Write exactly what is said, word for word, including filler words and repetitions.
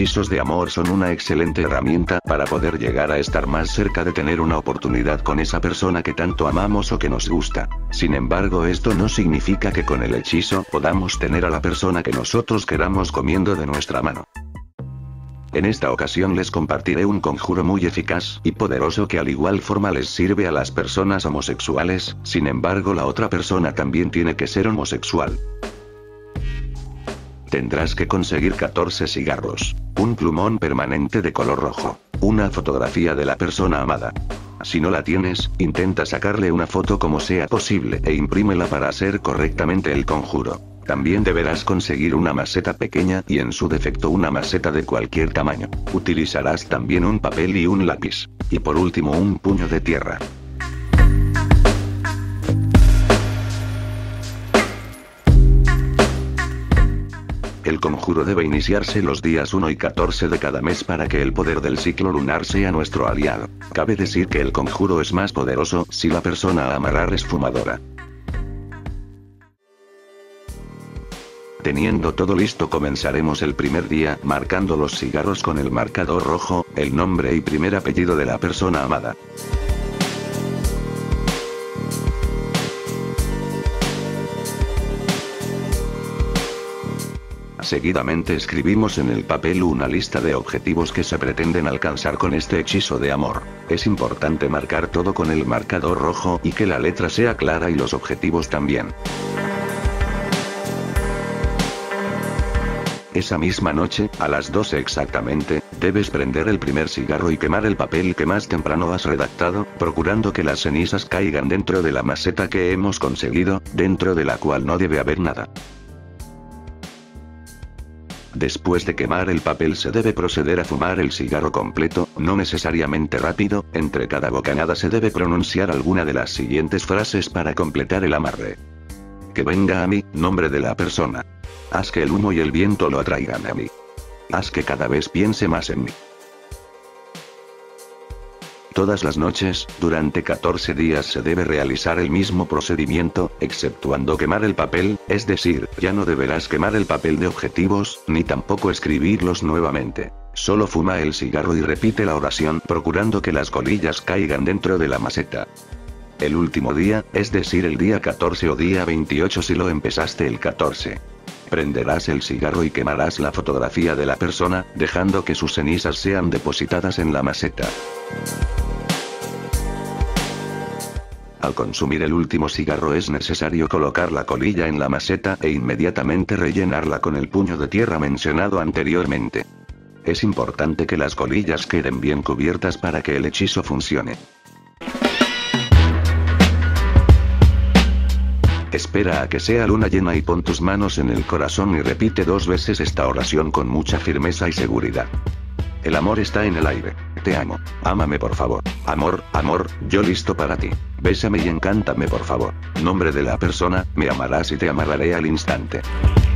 hechizos de amor son una excelente herramienta para poder llegar a estar más cerca de tener una oportunidad con esa persona que tanto amamos o que nos gusta. Sin embargo, esto no significa que con el hechizo podamos tener a la persona que nosotros queramos comiendo de nuestra mano. En esta ocasión les compartiré un conjuro muy eficaz y poderoso que al igual forma les sirve a las personas homosexuales, sin embargo la otra persona también tiene que ser homosexual. Tendrás que conseguir catorce cigarros, un plumón permanente de color rojo, una fotografía de la persona amada. Si no la tienes, intenta sacarle una foto como sea posible e imprímela para hacer correctamente el conjuro. También deberás conseguir una maceta pequeña y en su defecto una maceta de cualquier tamaño. Utilizarás también un papel y un lápiz. Y por último un puño de tierra. El conjuro debe iniciarse los días uno y catorce de cada mes para que el poder del ciclo lunar sea nuestro aliado. Cabe decir que el conjuro es más poderoso si la persona a amarrar es fumadora. Teniendo todo listo, comenzaremos el primer día marcando los cigarros con el marcador rojo, el nombre y primer apellido de la persona amada. Seguidamente escribimos en el papel una lista de objetivos que se pretenden alcanzar con este hechizo de amor. Es importante marcar todo con el marcador rojo y que la letra sea clara y los objetivos también. Esa misma noche, a las doce exactamente, debes prender el primer cigarro y quemar el papel que más temprano has redactado, procurando que las cenizas caigan dentro de la maceta que hemos conseguido, dentro de la cual no debe haber nada. Después de quemar el papel se debe proceder a fumar el cigarro completo, no necesariamente rápido, entre cada bocanada se debe pronunciar alguna de las siguientes frases para completar el amarre. Que venga a mí, nombre de la persona. Haz que el humo y el viento lo atraigan a mí. Haz que cada vez piense más en mí. Todas las noches, durante catorce días se debe realizar el mismo procedimiento, exceptuando quemar el papel, es decir, ya no deberás quemar el papel de objetivos, ni tampoco escribirlos nuevamente. Solo fuma el cigarro y repite la oración procurando que las colillas caigan dentro de la maceta. El último día, es decir el día catorce o día veintiocho si lo empezaste el catorce. Prenderás el cigarro y quemarás la fotografía de la persona, dejando que sus cenizas sean depositadas en la maceta. Al consumir el último cigarro es necesario colocar la colilla en la maceta e inmediatamente rellenarla con el puño de tierra mencionado anteriormente. Es importante que las colillas queden bien cubiertas para que el hechizo funcione. Espera a que sea luna llena y pon tus manos en el corazón y repite dos veces esta oración con mucha firmeza y seguridad. El amor está en el aire. Te amo. Ámame por favor. Amor, amor, yo listo para ti. Bésame y encántame por favor. Nombre de la persona, me amarás y te amarraré al instante.